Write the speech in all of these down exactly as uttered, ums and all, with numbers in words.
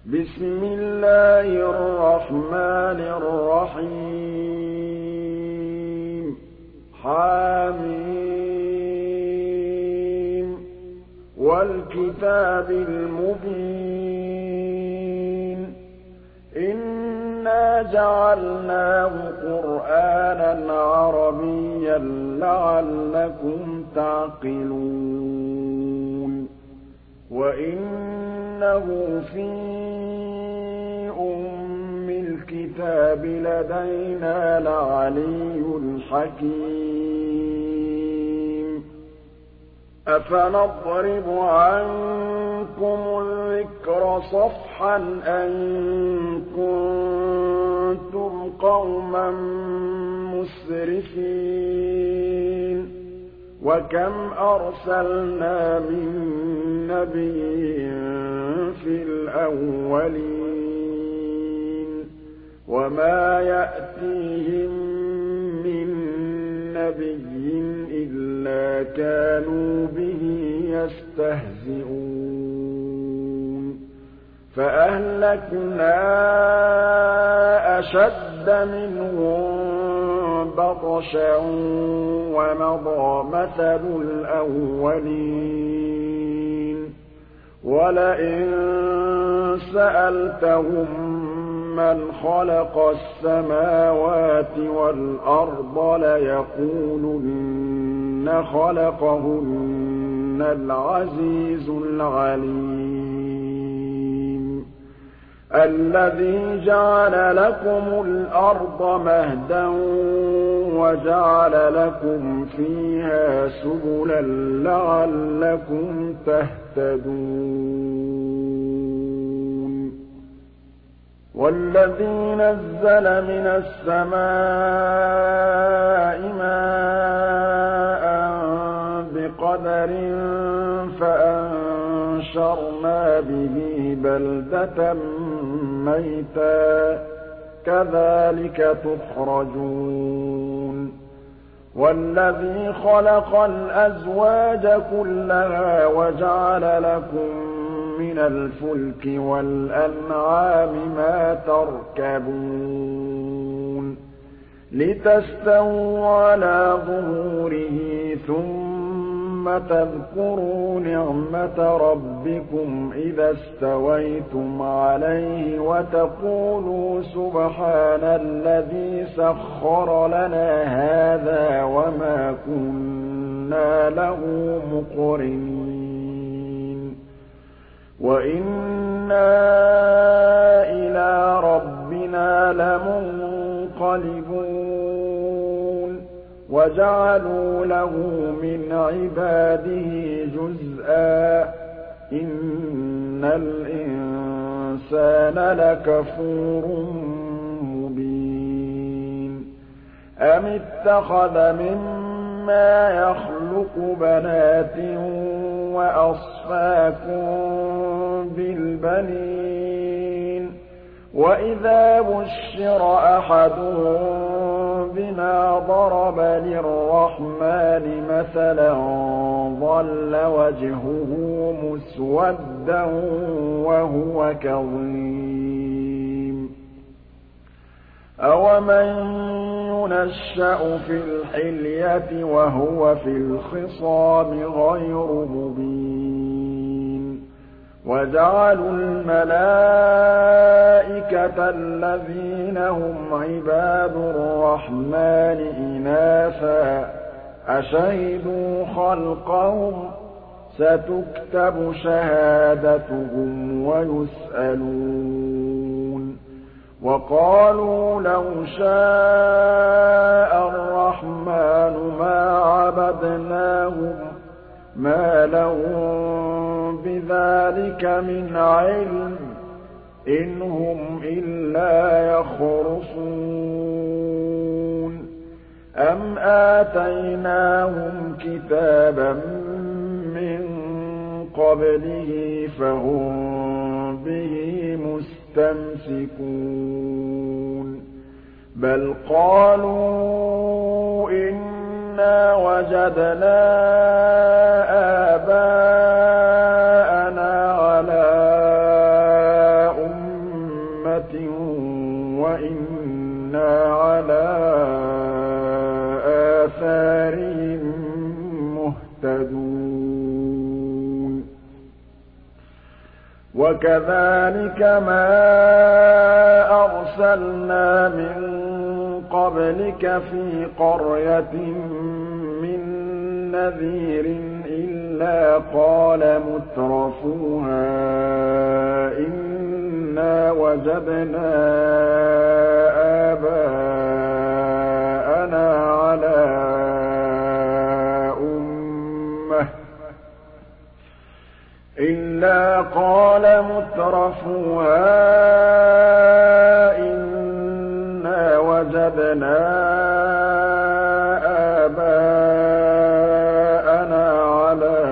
بسم الله الرحمن الرحيم حم والكتاب المبين إنا جعلناه قرآنا عربيا لعلكم تعقلون وإنه في أم الكتاب لدينا لعلي حكيم أفنضرب عنكم الذكر صفحا أن كنتم قوما مسرفين وكم أرسلنا من نبي في الأولين وما يأتيهم من نبي إلا كانوا به يستهزئون فأهلكنا أشد منهم بطشا ومضى مثل الأولين ولئن سألتهم من خلق السماوات والأرض ليقولن خلقهن العزيز العليم الذي جعل لكم الأرض مهدا وجعل لكم فيها سبلا لعلكم تهتدون والذي نزل من السماء ماء بقدر فأنشرنا به بلدة ميتا كذلك تخرجون والذي خلق الأزواج كلها وجعل لكم من الفلك والأنعام ما تركبون لتستووا على ظهوره ثم تذكروا نعمة ربكم إذا استويتم عليه وتقولوا سبحان الذي سخر لنا هذا وما كنا له مقرنين وإنا إلى ربنا لمنقلبون وجعلوا له من عباده جزءا إن الإنسان لكفور مبين أم اتخذ مما يخلق بنات وأصفاكم بالبنين وإذا بشر أحدهم بما ضرب للرحمن مثلا ظل وجهه مسودا وهو كظيم أومن ينشأ في الحلية وهو في الخصام غير مبين وجعلوا الملائكة الذين هم عباد الرحمن إناثا أشهدوا خلقهم ستكتب شهادتهم ويسألون وقالوا لو شاء الرحمن ما عبدناهم ما لهم بذلك من علم إن هم إلا يخرصون أم آتيناهم كتابا من قبله فهم به مستمسكون بل قالوا إنا وجدنا آباءنا على وَإِنَّا عَلَىٰ آثَارِهِم مُّهْتَدُونَ وَكَذَٰلِكَ مَا أَرْسَلْنَا مِن قَبْلِكَ فِي قَرْيَةٍ مِّن نَّذِيرٍ إِلَّا قَالَ مُتْرَفُوهَا إِنَّا وَجَدْنَا آبَاءَنَا عَلَىٰ أُمَّةٍ إِلَّا قَالَ مُتْرَفُوهَا إِنَّا وَجَدْنَا آبَاءَنَا عَلَىٰ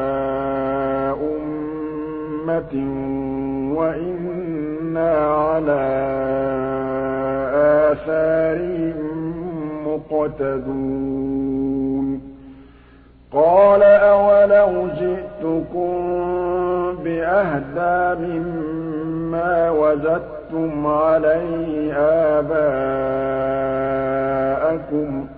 أُمَّةٍ وَإِنَّا عَلَىٰ آثَارِهِم مُّقْتَدُونَ قَالَ أَوَلَوْ جِئْتُكُم بِأَهْدَىٰ مِمَّا وَجَدتُّمْ عَلَيْهِ آبَاءَكُمْ ۖ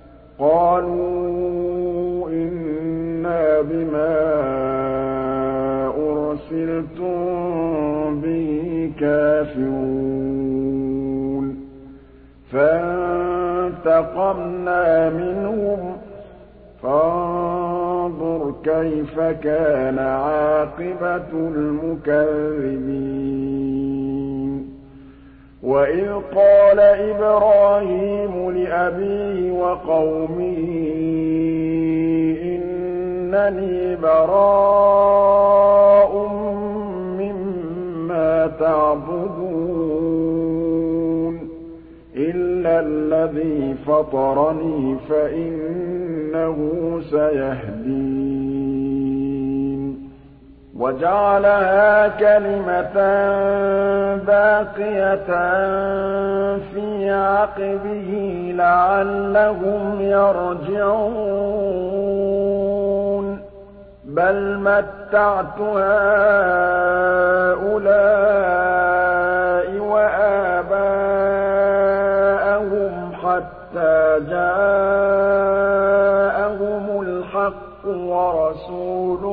قَالُوا إِنَّا بِمَا أُرْسِلْتُم بِهِ كَافِرُونَ فَانتَقَمْنَا مِنْهُمْ فَانظُرْ كَيْفَ كَانَ عَاقِبَةُ الْمُكَذِّبِينَ وَإِذْ قَالَ إِبْرَاهِيمُ لِأَبِيهِ وَقَوْمِهِ إِنَّنِي بَرَاءٌ مِّمَّا تَعْبُدُونَ إِلَّا الَّذِي فَطَرَنِي فَإِنَّهُ سَيَهْدِينِ وَجَعَلَهَا كَلِمَةً بَاقِيَةً فِي عَقِبِهِ لَعَلَّهُمْ يَرْجِعُونَ بَلْ مَتَّعْتُ هَٰؤُلَاءِ وَآبَاءَهُمْ حَتَّىٰ جَاءَهُمُ الْحَقُّ وَرَسُولٌ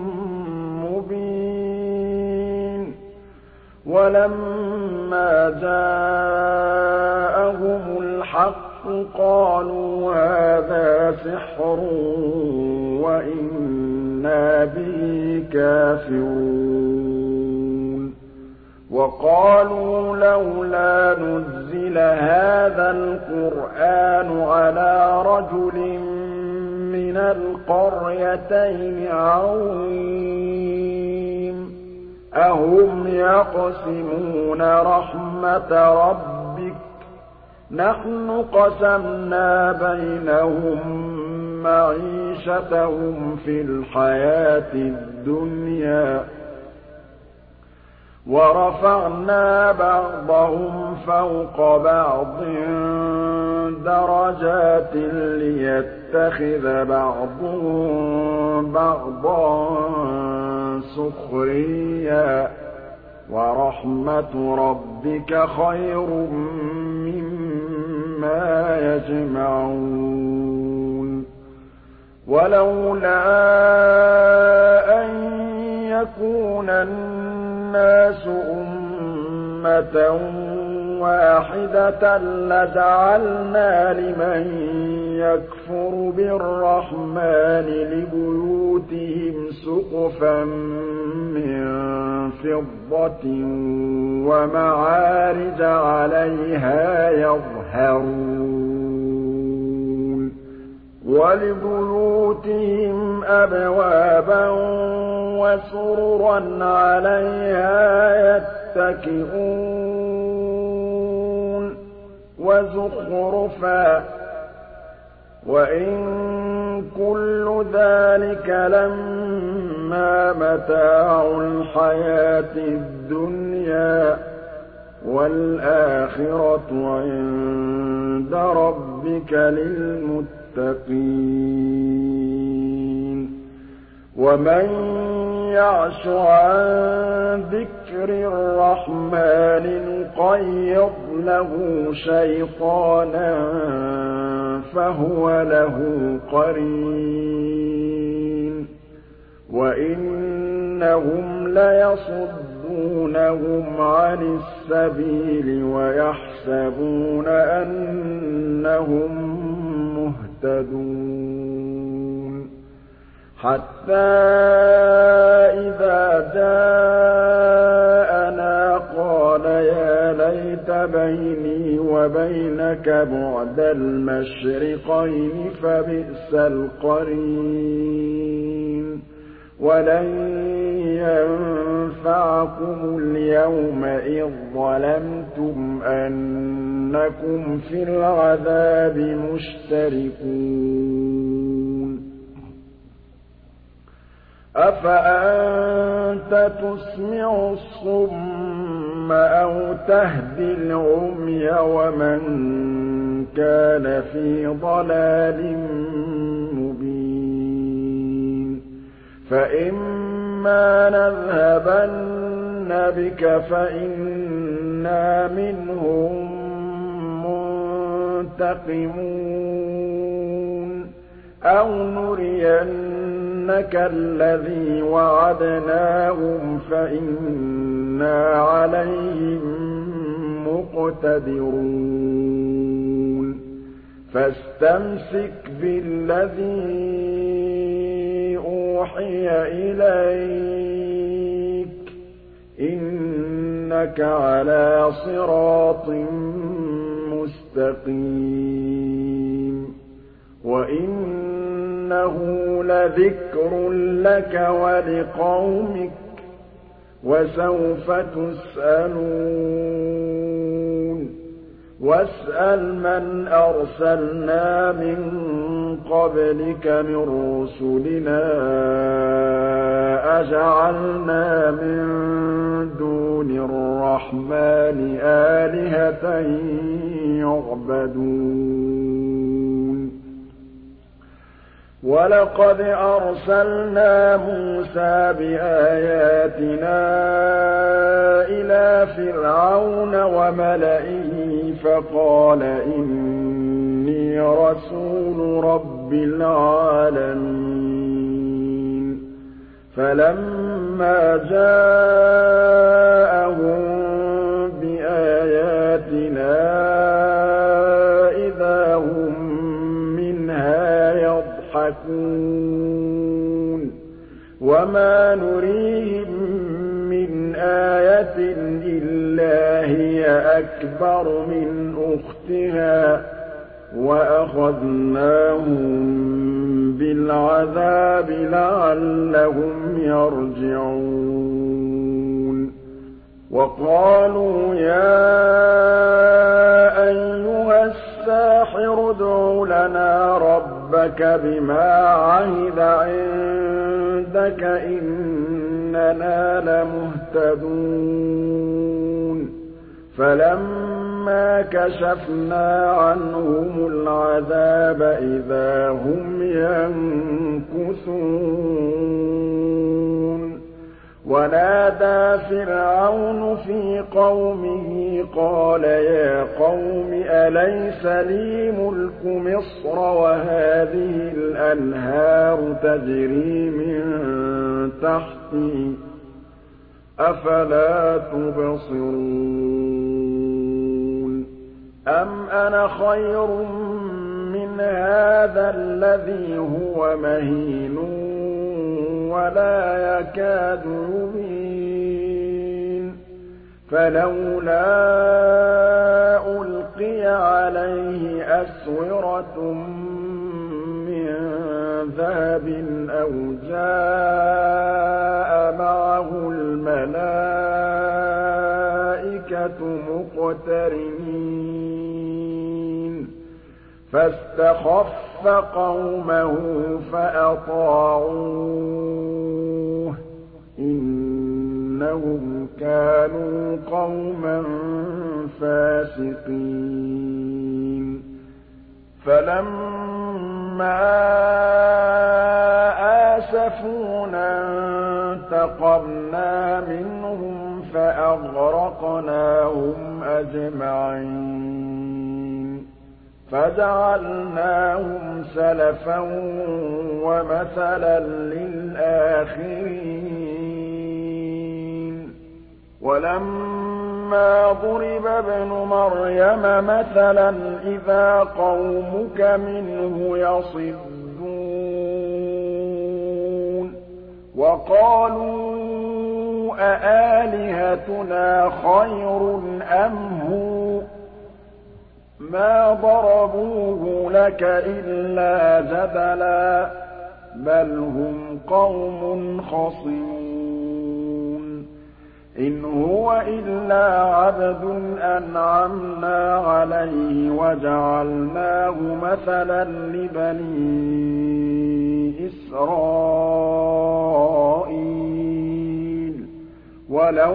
مُّبِينٌ وَلَمَّا جَاءَهُمُ الْحَقُّ قَالُوا هَٰذَا سِحْرٌ وَإِنَّا بِهِ كَافِرُونَ وَقَالُوا لَوْلَا نُزِّلَ هَٰذَا الْقُرْآنُ عَلَىٰ رَجُلٍ مِّنَ الْقَرْيَتَيْنِ عَظِيمٍ أَهُمْ يَقْسِمُونَ رَحْمَتَ رَبِّكَ نَحْنُ قَسَمْنَا بَيْنَهُم مَّعِيشَتَهُمْ فِي الْحَيَاةِ الدُّنْيَا وَرَفَعْنَا بَعْضَهُمْ فَوْقَ بَعْضٍ دَرَجَاتٍ لِّيَتَّخِذَ بَعْضُهُم بَعْضًا سُخْرِيًّا وَرَحْمَةُ رَبِّكَ خَيْرٌ مِّمَّا يَجْمَعُونَ وَلَوْلَا أَن يَكُونَ النَّاسُ أُمَّةً وَاحِدَةً لَّجَعَلْنَا لِمَن يَكْفُرُ بِالرَّحْمَٰنِ لِبُيُوتِهِمْ سُقُفًا مِّن فِضَّةٍ وَمَعَارِجَ عَلَيْهَا يَظْهَرُونَ وَلِبُيُوتِهِمْ أَبْوَابًا وَسُرُرًا عَلَيْهَا يَتَّكِئُونَ وَزُخْرُفًا ۚ وَإِن كُلُّ ذَٰلِكَ لَمَّا مَتَاعُ الْحَيَاةِ الدُّنْيَا ۖ وَالْآخِرَةُ عِندَ رَبِّكَ لِلْمُتَّقِينَ وَمَن يَعْشُ عَن ذِكْرِ ذِكْرِ الرَّحْمَٰنِ نُقَيِّضْ لَهُ شَيْطَانًا فَهُوَ لَهُ قَرِينٌ وَإِنَّهُمْ لَيَصُدُّونَهُمْ عَنِ السَّبِيلِ وَيَحْسَبُونَ أَنَّهُم مُّهْتَدُونَ حَتَّىٰ إِذَا جَاءَنَا قَالَ يَا لَيْتَ بَيْنِي وَبَيْنَكَ بُعْدَ الْمَشْرِقَيْنِ فَبِئْسَ الْقَرِينُ وَلَن يَنفَعَكُمُ الْيَوْمَ إِذ ظَّلَمْتُمْ أَنَّكُمْ فِي الْعَذَابِ مُشْتَرِكُونَ أَفَأَنتَ تُسْمِعُ الصُّمَّ أَوْ تَهْدِي الْعُمْيَ وَمَن كَانَ فِي ضَلَالٍ مُّبِينٍ فَإِمَّا نَذْهَبَنَّ بِكَ فَإِنَّا مِنْهُم مُّنتَقِمُونَ أَوْ نُرِيَنَّكَ الَّذِي وَعَدْنَاهُمْ فَإِنَّا عَلَيْهِم مُّقْتَدِرُونَ فَاسْتَمْسِكْ بِالَّذِي أُوحِيَ إِلَيْكَ ۖ إِنَّكَ عَلَىٰ صِرَاطٍ مُّسْتَقِيمٍ وَإِنَّهُ لَذِكْرٌ لَّكَ وَلِقَوْمِكَ ۖ وَسَوْفَ تُسْأَلُونَ وَاسْأَلْ مَنْ أَرْسَلْنَا مِن قَبْلِكَ مِن رُّسُلِنَا أَجَعَلْنَا مِن دُونِ الرَّحْمَٰنِ آلِهَةً يُعْبَدُونَ وَلَقَدْ أَرْسَلْنَا مُوسَىٰ بِآيَاتِنَا إِلَىٰ فِرْعَوْنَ وَمَلَئِهِ فَقَالَ إِنِّي رَسُولُ رَبِّ الْعَالَمِينَ فَلَمَّا جَاءَهُم بِآيَاتِنَا إِذَا هُم مِّنْهَا يَضْحَكُونَ وَمَا نُرِيهِم مِّنْ آيَةٍ إِلَّا هِيَ أَكْبَرُ مِنْ أُخْتِهَا وَأَخَذْنَاهُم بِالْعَذَابِ لَعَلَّهُمْ يَرْجِعُونَ وَقَالُوا يَا أَيُّهَا السَّاحِرُ ادْعُ لَنَا رَبَّكَ بِمَا عَهِدَ عِندَكَ إِنَّنَا لَمُهْتَدُونَ فَلَمَّا كَشَفْنَا عَنْهُمُ الْعَذَابَ إِذَا هُمْ يَنكُثُونَ وَنَادَىٰ فِرْعَوْنُ فِي قَوْمِهِ قَالَ يَا قَوْمِ أَلَيْسَ لِي مُلْكُ مِصْرَ وَهَٰذِهِ الْأَنْهَارُ تَجْرِي مِن تَحْتِي ۖ أَفَلَا تُبْصِرُونَ أَمْ أَنَا خَيْرٌ مِّنْ هَٰذَا الَّذِي هُوَ مَهِينٌ وَلَا يَكَادُ يُبِينُ فَلَوْلَا أُلْقِيَ عَلَيْهِ أَسْوِرَةٌ مِّن ذَهَبٍ أَوْ جَاءَ مَعَهُ الْمَلَائِكَةُ مُقْتَرِنِينَ فَاسْتَخَفَّ قَوْمَهُ فَأَطَاعُوهُ ۚ إِنَّهُمْ كَانُوا قَوْمًا فَاسِقِينَ فَلَمَّا آسَفُونَا انتَقَمْنَا مِنْهُمْ فأغرقناهم أجمعين فجعلناهم سلفا ومثلا للآخرين ولما ضرب ابن مريم مثلا إذا قومك منه يصدون وقالوا أآلهتنا خير أم هو ما ضربوه لك إلا جدلا بل هم قوم خصمون إن هو إلا عبد أنعمنا عليه وجعلناه مثلا لبني إسرائيل ولو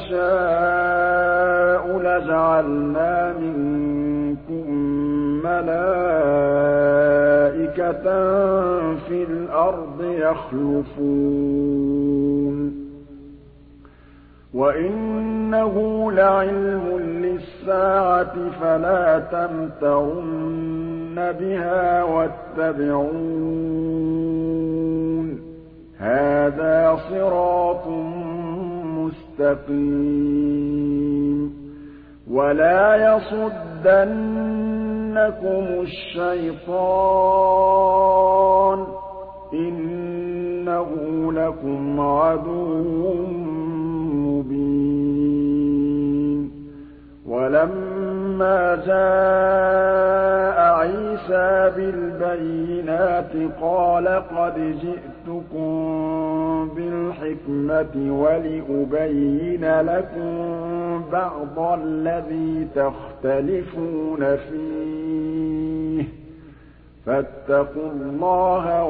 نشاء لجعلنا منكم ملائكة في الأرض يخلفون وإنه لعلم للساعة فلا تمترن بها واتبعون هذا صراط مستقيم ولا يصدنكم الشيطان إنه لكم عدو مبين ولما جاء عيسى بالبينات قال قد جئتكم بالحكمة ولأبين لكم بعض الذي تختلفون فيه فاتقوا الله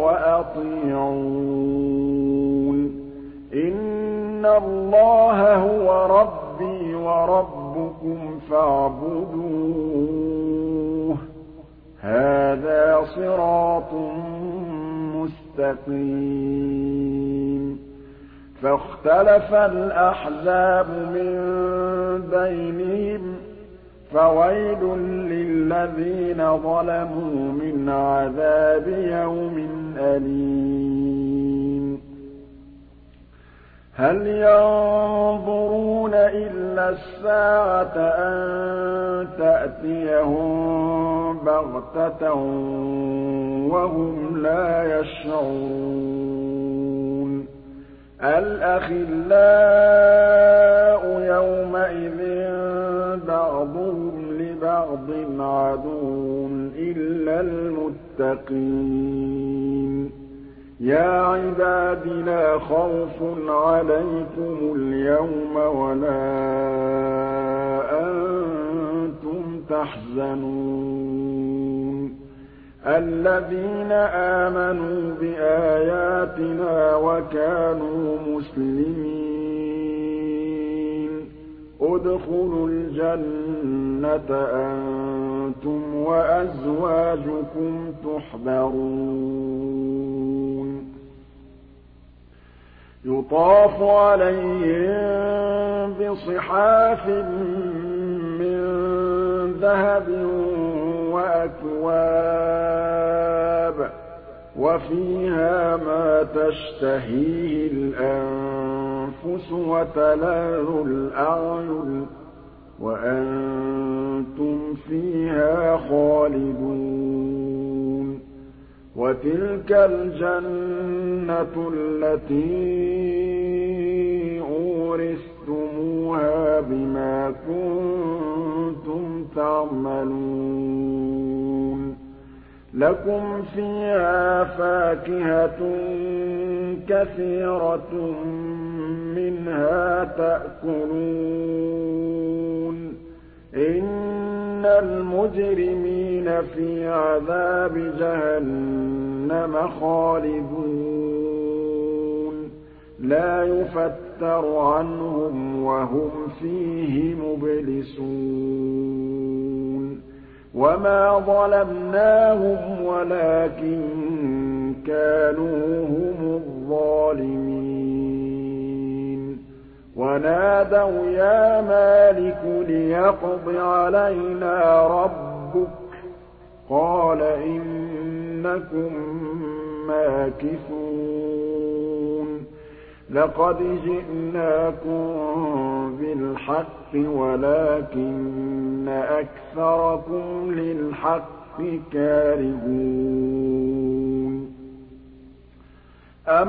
وأطيعون إن الله هو ربي وربكم فاعبدوه هذا صراط مستقيم فاختلف الأحزاب من بينهم فويل للذين ظلموا من عذاب يوم أليم هل ينظرون إلا الساعة أن تأتيهم بغتة وهم لا يشعرون الأخلاء يومئذ بعضهم لبعض عدو إلا المتقين يا عباد لا خوف عليكم اليوم ولا أنتم تحزنون الذين آمنوا بآياتنا وكانوا مسلمين ادخلوا الجنة أنتم وأزواجكم تحبرون يطاف عليهم بصحاف من ذهب وأكواب وفيها ما تشتهيه الأنفس وتلذ الأعين وأنتم فيها خالدون وتلك الجنة التي أورثتموها بما كنتم تعملون لكم فيها فاكهة كثيرة منها تأكلون إن المجرمين في عذاب جهنم خالدون لا يفتر عنهم وهم فيه مبلسون وما ظلمناهم ولكن كانوا هم الظالمين وَنَادَوْا يَا مَالِكُ لِيَقْضِ عَلَيْنَا رَبُّكَ ۖ قَالَ إِنَّكُم مَّاكِثُونَ لَقَدْ جِئْنَاكُم بِالْحَقِّ وَلَٰكِنَّ أَكْثَرَكُمْ لِلْحَقِّ كَارِهُونَ أَمْ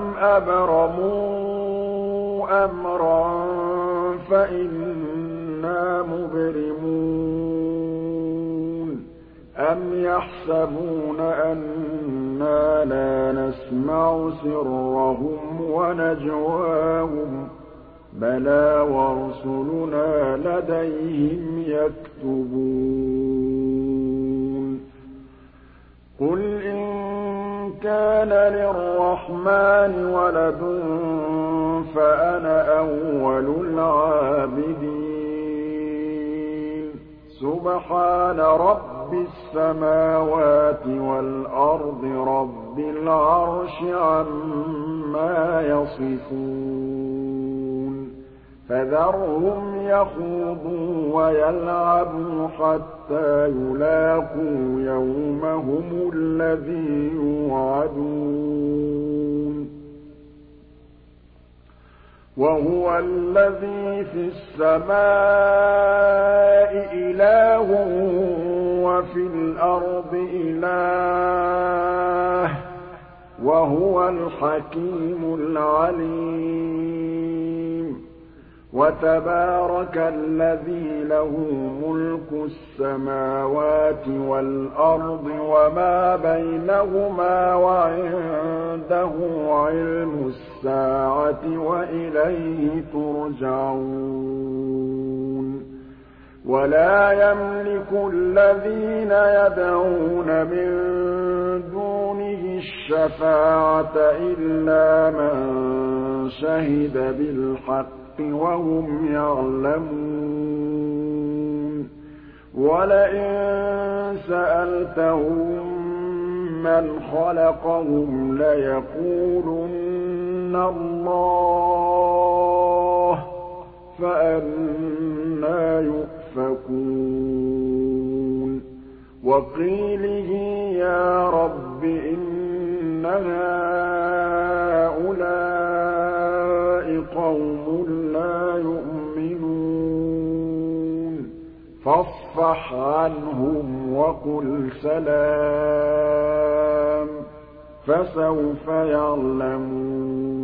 أَبْرَمُوا أَمْرًا فَإِنَّا مُبْرِمُونَ أَمْ يَحْسَبُونَ أَنَّا لَا نَسْمَعُ سِرَّهُمْ وَنَجْوَاهُم ۚ بَلَىٰ وَرُسُلُنَا لَدَيْهِمْ يَكْتُبُونَ قُلْ إِن كَانَ لِلرَّحْمَٰنِ وَلَدٌ فَأَنَا أَوَّلُ الْعَابِدِينَ سُبْحَانَ رَبِّ السَّمَاوَاتِ وَالْأَرْضِ رَبِّ الْعَرْشِ عَمَّا يَصِفُونَ فَذَرْهُمْ يَخُوضُوا وَيَلْعَبُوا حَتَّىٰ يُلَاقُوا يَوْمَهُمُ الَّذِي يُوعَدُونَ وَهُوَ الَّذِي فِي السَّمَاءِ إِلَٰهٌ وَفِي الْأَرْضِ إِلَٰهٌ ۚ وَهُوَ الْحَكِيمُ الْعَلِيمُ وَتَبَارَكَ الَّذِي لَهُ مُلْكُ السَّمَاوَاتِ وَالْأَرْضِ وَمَا بَيْنَهُمَا وَعِندَهُ عِلْمُ السَّاعَةِ وَإِلَيْهِ تُرْجَعُونَ وَلَا يَمْلِكُ الَّذِينَ يَدْعُونَ مِن دُونِهِ الشَّفَاعَةَ إِلَّا مَن شَهِدَ بِالْحَقِّ وَهُمْ يَعْلَمُونَ وَلَئِن سَأَلْتَهُم مَّنْ خَلَقَهُمْ لَيَقُولُنَّ اللَّهُ ۖ فَأَنَّىٰ يُؤْفَكُونَ وَقِيلِهِ يَا رَبِّ إِنَّ هَٰؤُلَاءِ قَوْمٌ لَّا يُؤْمِنُونَ فَاصْفَحْ عَنْهُمْ وَقُلْ سَلَامٌ فَسَوْفَ يَعْلَمُونَ